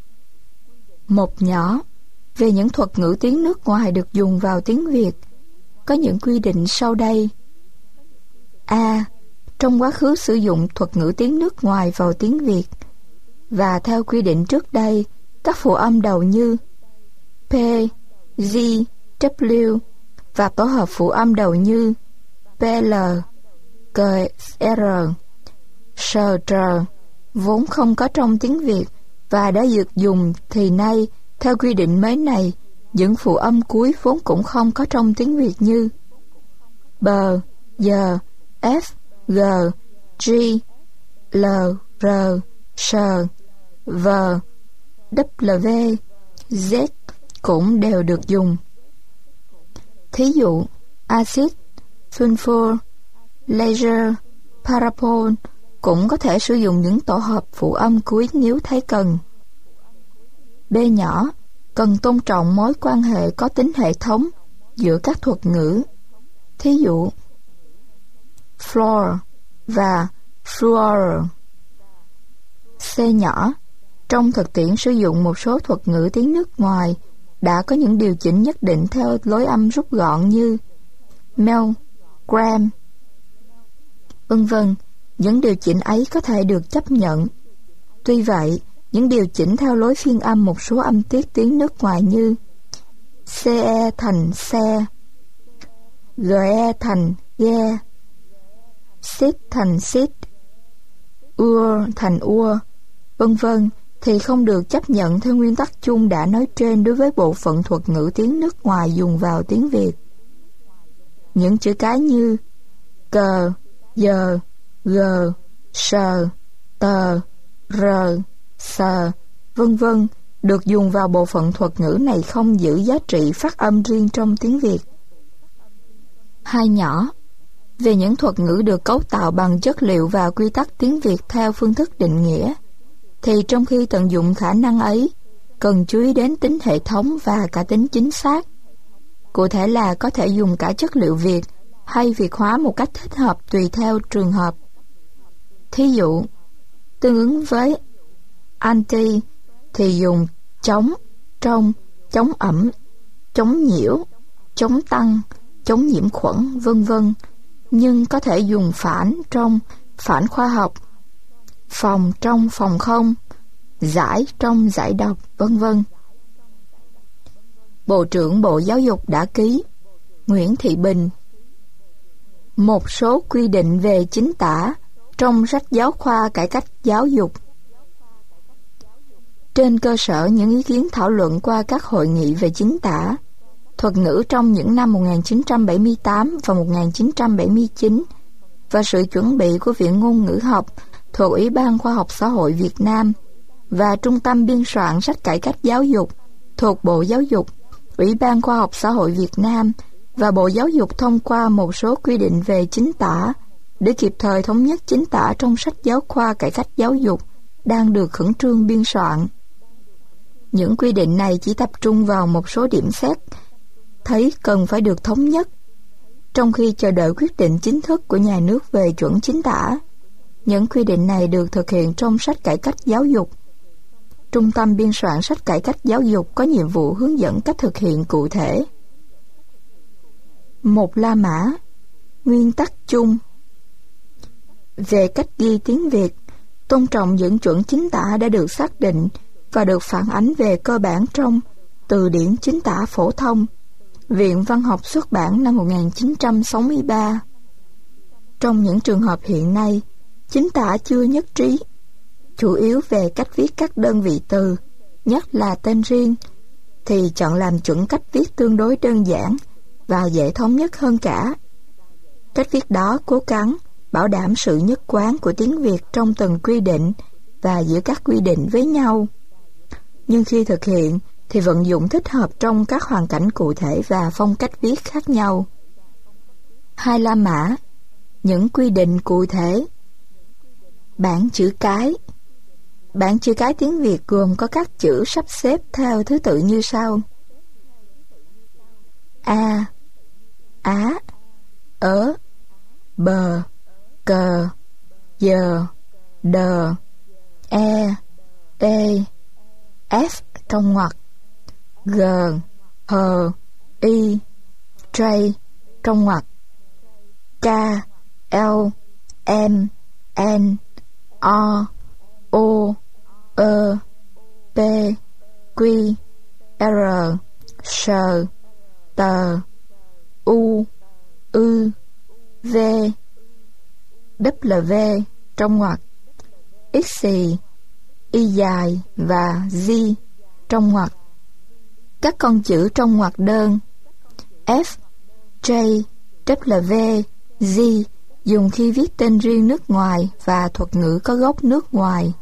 Một nhỏ, về những thuật ngữ tiếng nước ngoài được dùng vào tiếng Việt, có những quy định sau đây. A. Trong quá khứ sử dụng thuật ngữ tiếng nước ngoài vào tiếng Việt, và theo quy định trước đây, các phụ âm đầu như P, G, W và tổ hợp phụ âm đầu như PL, KR, SR vốn không có trong tiếng Việt và đã được dùng, thì nay, theo quy định mới này, những phụ âm cuối vốn cũng không có trong tiếng Việt như B, G, F, G, G, L, R, S, V, W, Z cũng đều được dùng. Thí dụ, axit, sulfur, laser, parabol cũng có thể sử dụng những tổ hợp phụ âm cuối nếu thấy cần. B nhỏ, cần tôn trọng mối quan hệ có tính hệ thống giữa các thuật ngữ. Thí dụ, fluor và fluor. C nhỏ, trong thực tiễn sử dụng một số thuật ngữ tiếng nước ngoài đã có những điều chỉnh nhất định theo lối âm rút gọn như mel, gram, vân vân. Những điều chỉnh ấy có thể được chấp nhận. Tuy vậy, những điều chỉnh theo lối phiên âm một số âm tiết tiếng nước ngoài như CE thành xe, GE thành ghe, SIT thành SIT, UR thành UR, vân vân, thì không được chấp nhận theo nguyên tắc chung đã nói trên đối với bộ phận thuật ngữ tiếng nước ngoài dùng vào tiếng Việt. Những chữ cái như cờ, giờ, g, sờ, tờ, rờ, sờ, vân vân được dùng vào bộ phận thuật ngữ này không giữ giá trị phát âm riêng trong tiếng Việt. Hai nhỏ, về những thuật ngữ được cấu tạo bằng chất liệu và quy tắc tiếng Việt theo phương thức định nghĩa, thì trong khi tận dụng khả năng ấy, cần chú ý đến tính hệ thống và cả tính chính xác. Cụ thể là có thể dùng cả chất liệu Việt hay Việt hóa một cách thích hợp tùy theo trường hợp. Thí dụ, tương ứng với anti thì dùng chống, trong, chống ẩm, chống nhiễu, chống tăng, chống nhiễm khuẩn, vân vân. Nhưng có thể dùng phản trong, phản khoa học, phòng trong, phòng không, giải trong, giải độc, vân vân. Bộ trưởng Bộ Giáo dục đã ký, Nguyễn Thị Bình, một số quy định về chính tả trong sách giáo khoa cải cách giáo dục. Trên cơ sở những ý kiến thảo luận qua các hội nghị về chính tả, thuật ngữ trong những năm 1978 và 1979 và sự chuẩn bị của Viện Ngôn ngữ học thuộc Ủy ban Khoa học Xã hội Việt Nam và Trung tâm biên soạn sách cải cách giáo dục thuộc Bộ Giáo dục, Ủy ban Khoa học Xã hội Việt Nam và Bộ Giáo dục thông qua một số quy định về chính tả để kịp thời thống nhất chính tả trong sách giáo khoa cải cách giáo dục đang được khẩn trương biên soạn. Những quy định này chỉ tập trung vào một số điểm xét thấy cần phải được thống nhất, trong khi chờ đợi quyết định chính thức của nhà nước về chuẩn chính tả. Những quy định này được thực hiện trong sách cải cách giáo dục. Trung tâm biên soạn sách cải cách giáo dục có nhiệm vụ hướng dẫn cách thực hiện cụ thể. Một La Mã, nguyên tắc chung. Về cách ghi tiếng Việt, tôn trọng những chuẩn chính tả đã được xác định và được phản ánh về cơ bản trong Từ điển chính tả phổ thông, Viện Văn học xuất bản năm 1963. Trong những trường hợp hiện nay, chính tả chưa nhất trí, chủ yếu về cách viết các đơn vị từ, nhất là tên riêng, thì chọn làm chuẩn cách viết tương đối đơn giản và dễ thống nhất hơn cả. Cách viết đó cố gắng bảo đảm sự nhất quán của tiếng Việt trong từng quy định và giữa các quy định với nhau. Nhưng khi thực hiện thì vận dụng thích hợp trong các hoàn cảnh cụ thể và phong cách viết khác nhau. 2 La Mã. Những quy định cụ thể. Bảng chữ cái. Bảng chữ cái tiếng Việt gồm có các chữ sắp xếp theo thứ tự như sau: A, Á, Ớ, Bờ, Cờ, Giờ, Đờ, E, Ê, F trong ngoặc, G, H, I, J trong ngoặc, K, L, M, N, O, O, Ơ, P, Q, R, S, T, U, Ư, V, W trong ngoặc, X, Y dài và Z trong ngoặc. Các con chữ trong ngoặc đơn F, J, W, Z dùng khi viết tên riêng nước ngoài và thuật ngữ có gốc nước ngoài.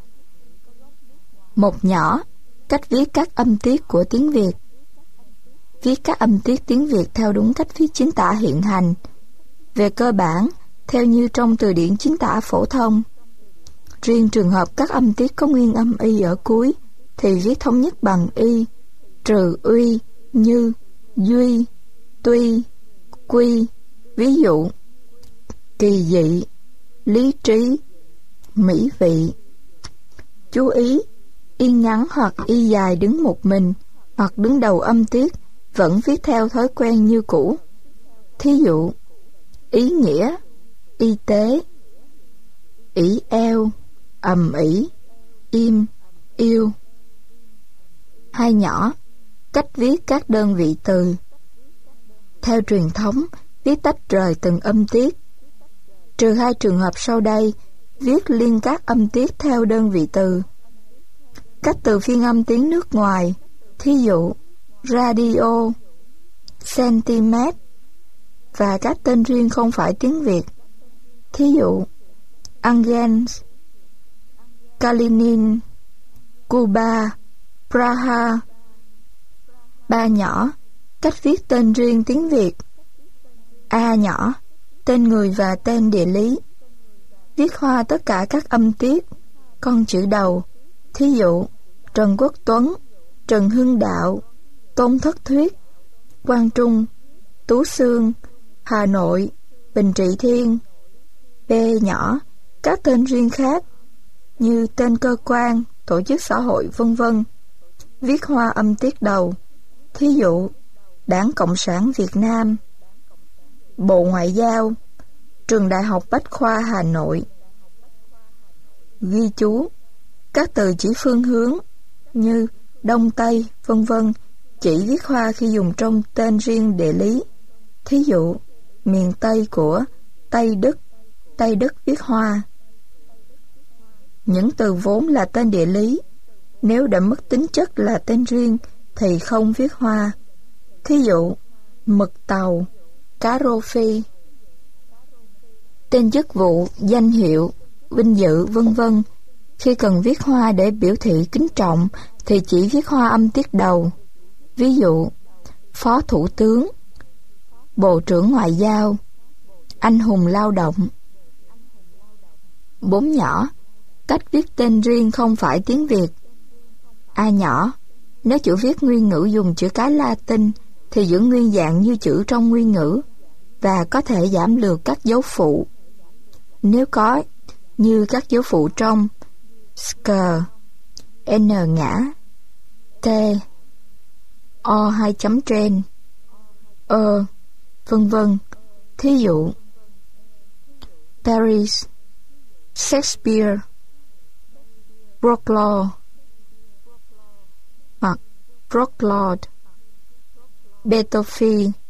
Một nhỏ, cách viết các âm tiết của tiếng Việt. Viết các âm tiết tiếng Việt theo đúng cách viết chính tả hiện hành. Về cơ bản, theo như trong từ điển chính tả phổ thông. Riêng trường hợp các âm tiết có nguyên âm y ở cuối thì viết thống nhất bằng y, trừ uy, như, duy, tuy, quy. Ví dụ: kỳ dị, lý trí, mỹ vị. Chú ý, y ngắn hoặc y dài đứng một mình hoặc đứng đầu âm tiết vẫn viết theo thói quen như cũ. Thí dụ: ý nghĩa, y tế, ỷ eo, ầm ĩ, im, yêu. 2 nhỏ, cách viết các đơn vị từ. Theo truyền thống, viết tách rời từng âm tiết. Trừ 2 trường hợp sau đây, viết liên các âm tiết theo đơn vị từ. Các từ phiên âm tiếng nước ngoài, thí dụ radio, centimet, và các tên riêng không phải tiếng Việt, thí dụ Angels, Kalinin, Cuba, Praha. 3 nhỏ, cách viết tên riêng tiếng Việt. A nhỏ, tên người và tên địa lý. Viết hoa tất cả các âm tiết, con chữ đầu, thí dụ Trần Quốc Tuấn, Trần Hưng Đạo, Tôn Thất Thuyết, Quang Trung, Tú Xương, Hà Nội, Bình Trị Thiên. B nhỏ, các tên riêng khác như tên cơ quan, tổ chức xã hội, vân vân. Viết hoa âm tiết đầu, thí dụ Đảng Cộng sản Việt Nam, Bộ Ngoại giao, Trường Đại học Bách khoa Hà Nội. Ghi chú, các từ chỉ phương hướng như Đông Tây, vân vân chỉ viết hoa khi dùng trong tên riêng địa lý. Thí dụ miền Tây của Tây Đức viết hoa. Những từ vốn là tên địa lý, nếu đã mất tính chất là tên riêng thì không viết hoa. Thí dụ mực tàu, cá rô phi. Tên chức vụ, danh hiệu, vinh dự, vân vân khi cần viết hoa để biểu thị kính trọng thì chỉ viết hoa âm tiết đầu. Ví dụ Phó Thủ tướng, Bộ trưởng Ngoại giao, Anh hùng lao động. 4 nhỏ, cách viết tên riêng không phải tiếng Việt. A nhỏ, nếu chữ viết nguyên ngữ dùng chữ cái Latin thì giữ nguyên dạng như chữ trong nguyên ngữ và có thể giảm lược các dấu phụ. Nếu có, như các dấu phụ trong sk, n ngã, t, o 2 chấm trên, vân vân. Thí dụ Paris, Shakespeare, Broclaw hoặc Broclord, Beethoven,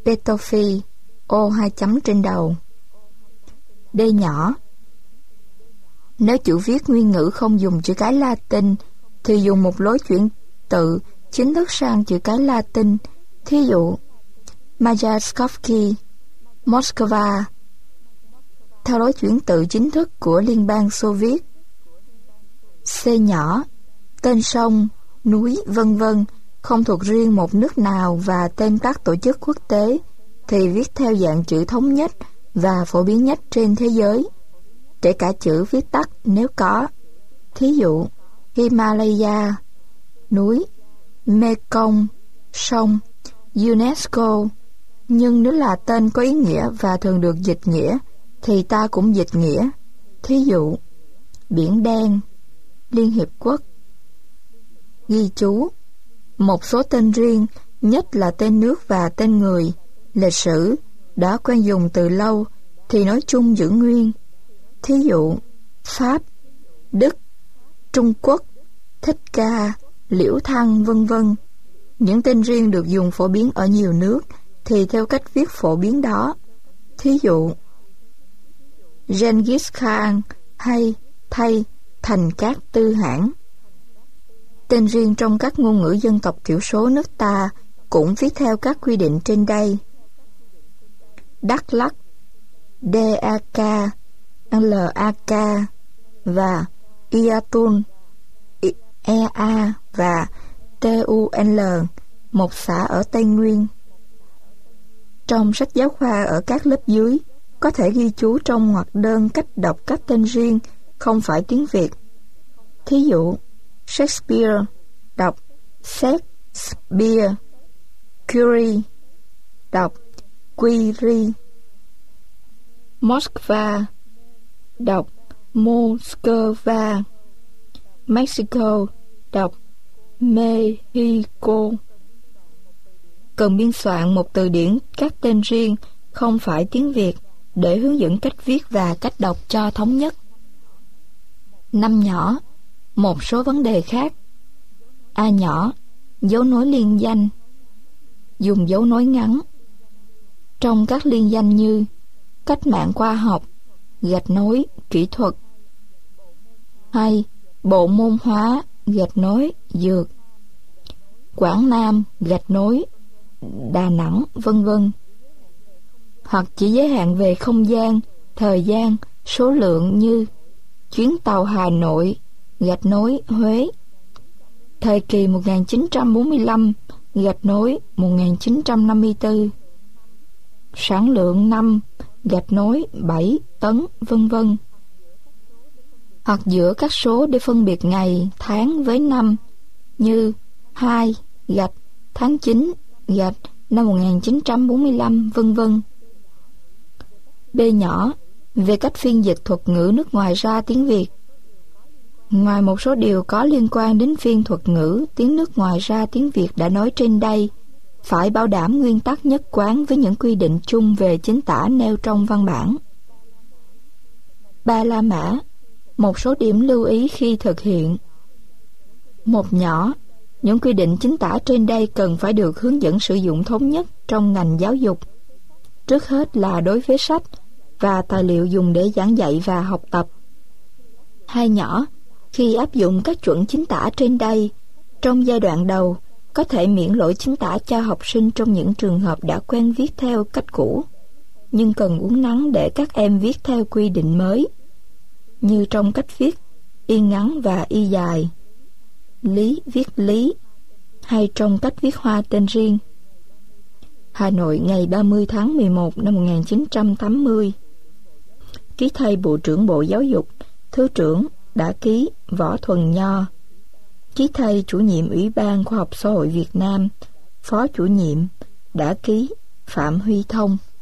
Detolfi, ô 2 chấm trên đầu. D nhỏ. Nếu chữ viết nguyên ngữ không dùng chữ cái Latin, thì dùng một lối chuyển tự chính thức sang chữ cái Latin. Thí dụ, Majakovsky, Moscow, theo lối chuyển tự chính thức của Liên bang Xô Viết. C nhỏ. Tên sông, núi, vân vân không thuộc riêng một nước nào và tên các tổ chức quốc tế thì viết theo dạng chữ thống nhất và phổ biến nhất trên thế giới, kể cả chữ viết tắt nếu có. Thí dụ, Himalaya, núi, Mekong, sông, UNESCO. Nhưng nếu là tên có ý nghĩa và thường được dịch nghĩa, thì ta cũng dịch nghĩa. Thí dụ, Biển Đen, Liên Hiệp Quốc. Ghi chú, một số tên riêng, nhất là tên nước và tên người, lịch sử, đã quen dùng từ lâu, thì nói chung giữ nguyên. Thí dụ, Pháp, Đức, Trung Quốc, Thích Ca, Liễu Thăng, vân vân. Những tên riêng được dùng phổ biến ở nhiều nước, thì theo cách viết phổ biến đó. Thí dụ, Genghis Khan hay thay Thành Cát Tư Hãn. Tên riêng trong các ngôn ngữ dân tộc thiểu số nước ta cũng viết theo các quy định trên đây. Đắk Lắk, DAK, LAK và Iatun, EA và TUL, một xã ở Tây Nguyên. Trong sách giáo khoa ở các lớp dưới, có thể ghi chú trong ngoặc đơn cách đọc các tên riêng không phải tiếng Việt. Thí dụ, Shakespeare đọc Shakespeare, Curie đọc Curie, Moskva đọc Moskva, Mexico đọc Mexico. Cần biên soạn một từ điển các tên riêng không phải tiếng Việt để hướng dẫn cách viết và cách đọc cho thống nhất. 5 nhỏ. Một số vấn đề khác. A nhỏ. Dấu nối liên danh. Dùng dấu nối ngắn. Trong các liên danh như cách mạng khoa học, gạch nối, kỹ thuật. Hay bộ môn hóa, gạch nối, dược. Quảng Nam, gạch nối, Đà Nẵng, vân vân. Hoặc chỉ giới hạn về không gian, thời gian, số lượng như chuyến tàu Hà Nội, gạch nối, Huế. Thời kỳ 1945, gạch nối, 1954. Sản lượng năm, gạch nối, 7 tấn, vân vân. Hoặc giữa các số để phân biệt ngày, tháng với năm như 2, gạch, tháng 9, gạch, năm 1945, vân vân. B nhỏ. Về cách phiên dịch thuật ngữ nước ngoài ra tiếng Việt. Ngoài một số điều có liên quan đến phiên thuật ngữ tiếng nước ngoài ra tiếng Việt đã nói trên đây, phải bảo đảm nguyên tắc nhất quán với những quy định chung về chính tả nêu trong văn bản. Ba La Mã. Một số điểm lưu ý khi thực hiện. Một nhỏ. Những quy định chính tả trên đây cần phải được hướng dẫn sử dụng thống nhất trong ngành giáo dục. Trước hết là đối với sách và tài liệu dùng để giảng dạy và học tập. Hai nhỏ. Khi áp dụng các chuẩn chính tả trên đây, trong giai đoạn đầu, có thể miễn lỗi chính tả cho học sinh trong những trường hợp đã quen viết theo cách cũ, nhưng cần uốn nắn để các em viết theo quy định mới, như trong cách viết y ngắn và y dài, lý viết lý, hay trong cách viết hoa tên riêng. Hà Nội ngày 30 tháng 11 năm 1980. Ký thầy Bộ trưởng Bộ Giáo dục, Thứ trưởng đã ký Võ Thuần Nho. Ký thầy Chủ nhiệm Ủy ban Khoa học Xã hội Việt Nam, Phó chủ nhiệm đã ký Phạm Huy Thông.